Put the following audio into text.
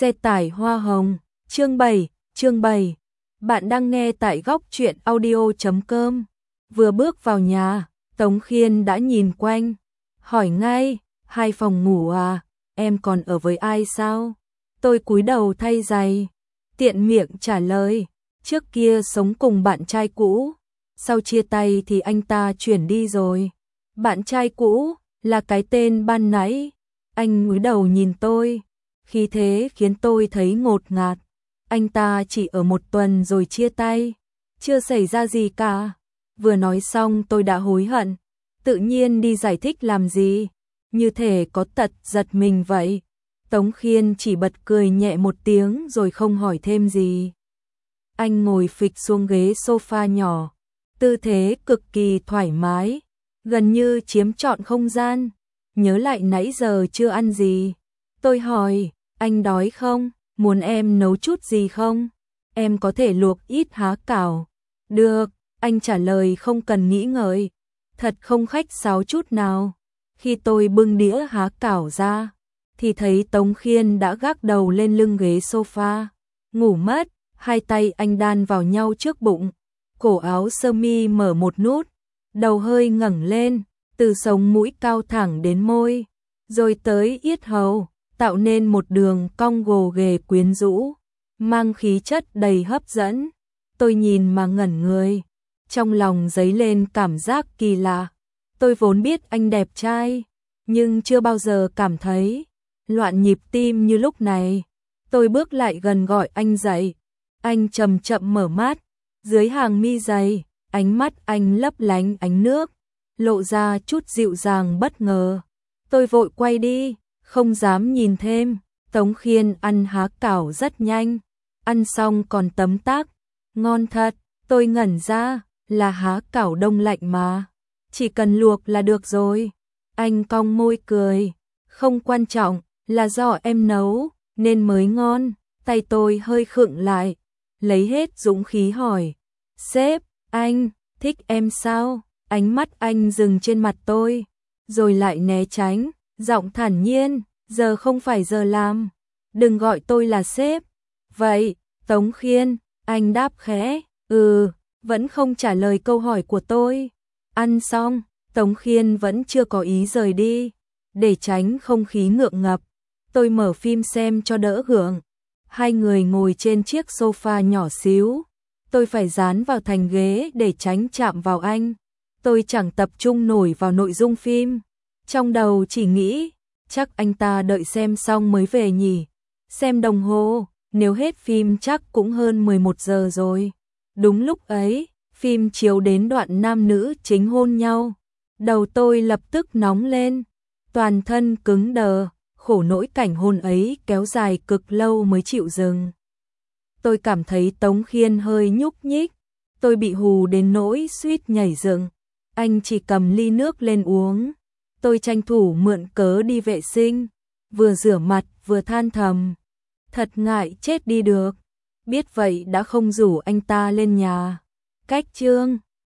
Xe tải hoa hồng, chương 7. Bạn đang nghe tại góc truyện audio.com. Vừa bước vào nhà, Tống Khiên đã nhìn quanh, hỏi ngay, 2 phòng ngủ à, em còn ở với ai sao? Tôi cúi đầu thay giày, tiện miệng trả lời, trước kia sống cùng bạn trai cũ, sau chia tay thì anh ta chuyển đi rồi. Bạn trai cũ là cái tên ban nãy. Anh cúi đầu nhìn tôi, khí thế khiến tôi thấy ngột ngạt. Anh ta chỉ ở 1 tuần rồi chia tay, chưa xảy ra gì cả. Vừa nói xong tôi đã hối hận, tự nhiên đi giải thích làm gì, như thể có tật giật mình vậy. Tống Khiên chỉ bật cười nhẹ một tiếng rồi không hỏi thêm gì. Anh ngồi phịch xuống ghế sofa nhỏ, tư thế cực kỳ thoải mái, gần như chiếm trọn không gian. Nhớ lại nãy giờ chưa ăn gì, tôi hỏi, anh đói không, muốn em nấu chút gì không? Em có thể luộc ít há cảo. Được, anh trả lời không cần nghĩ ngợi, thật không khách sáo chút nào. Khi tôi bưng đĩa há cảo ra, thì thấy Tống Khiên đã gác đầu lên lưng ghế sofa, ngủ mất, 2 tay anh đan vào nhau trước bụng, cổ áo sơ mi mở một nút, đầu hơi ngẩng lên, từ sống mũi cao thẳng đến môi, rồi tới yết hầu, tạo nên một đường cong gồ ghề quyến rũ, mang khí chất đầy hấp dẫn. Tôi nhìn mà ngẩn người, trong lòng dấy lên cảm giác kỳ lạ. Tôi vốn biết anh đẹp trai, nhưng chưa bao giờ cảm thấy loạn nhịp tim như lúc này. Tôi bước lại gần gọi anh dậy. Anh chậm chậm mở mắt, dưới hàng mi dày, ánh mắt anh lấp lánh ánh nước, lộ ra chút dịu dàng bất ngờ. Tôi vội quay đi, không dám nhìn thêm. Tống Khiên ăn há cảo rất nhanh, ăn xong còn tấm tắc, ngon thật. Tôi ngẩn ra, là há cảo đông lạnh mà, chỉ cần luộc là được rồi. Anh cong môi cười, không quan trọng, là do em nấu nên mới ngon. Tay tôi hơi khựng lại, lấy hết dũng khí hỏi, sếp, anh thích em sao? Ánh mắt anh dừng trên mặt tôi, rồi lại né tránh, giọng thản nhiên, giờ không phải giờ làm, đừng gọi tôi là sếp. Vậy, Tống Khiên, anh đáp khẽ, vẫn không trả lời câu hỏi của tôi. Ăn xong, Tống Khiên vẫn chưa có ý rời đi, để tránh không khí ngượng ngập. Tôi mở phim xem cho đỡ gượng. 2 người ngồi trên chiếc sofa nhỏ xíu, tôi phải dán vào thành ghế để tránh chạm vào anh. Tôi chẳng tập trung nổi vào nội dung phim, trong đầu chỉ nghĩ, chắc anh ta đợi xem xong mới về nhỉ. Xem đồng hồ, nếu hết phim chắc cũng hơn 11 giờ rồi. Đúng lúc ấy, phim chiếu đến đoạn nam nữ chính hôn nhau. Đầu tôi lập tức nóng lên, toàn thân cứng đờ, khổ nỗi cảnh hôn ấy kéo dài cực lâu mới chịu dừng. Tôi cảm thấy Tống Khiên hơi nhúc nhích, tôi bị hù đến nỗi suýt nhảy dựng. Anh chỉ cầm ly nước lên uống, tôi tranh thủ mượn cớ đi vệ sinh, vừa rửa mặt vừa than thầm, thật ngại chết đi được, biết vậy đã không rủ anh ta lên nhà. Cách chương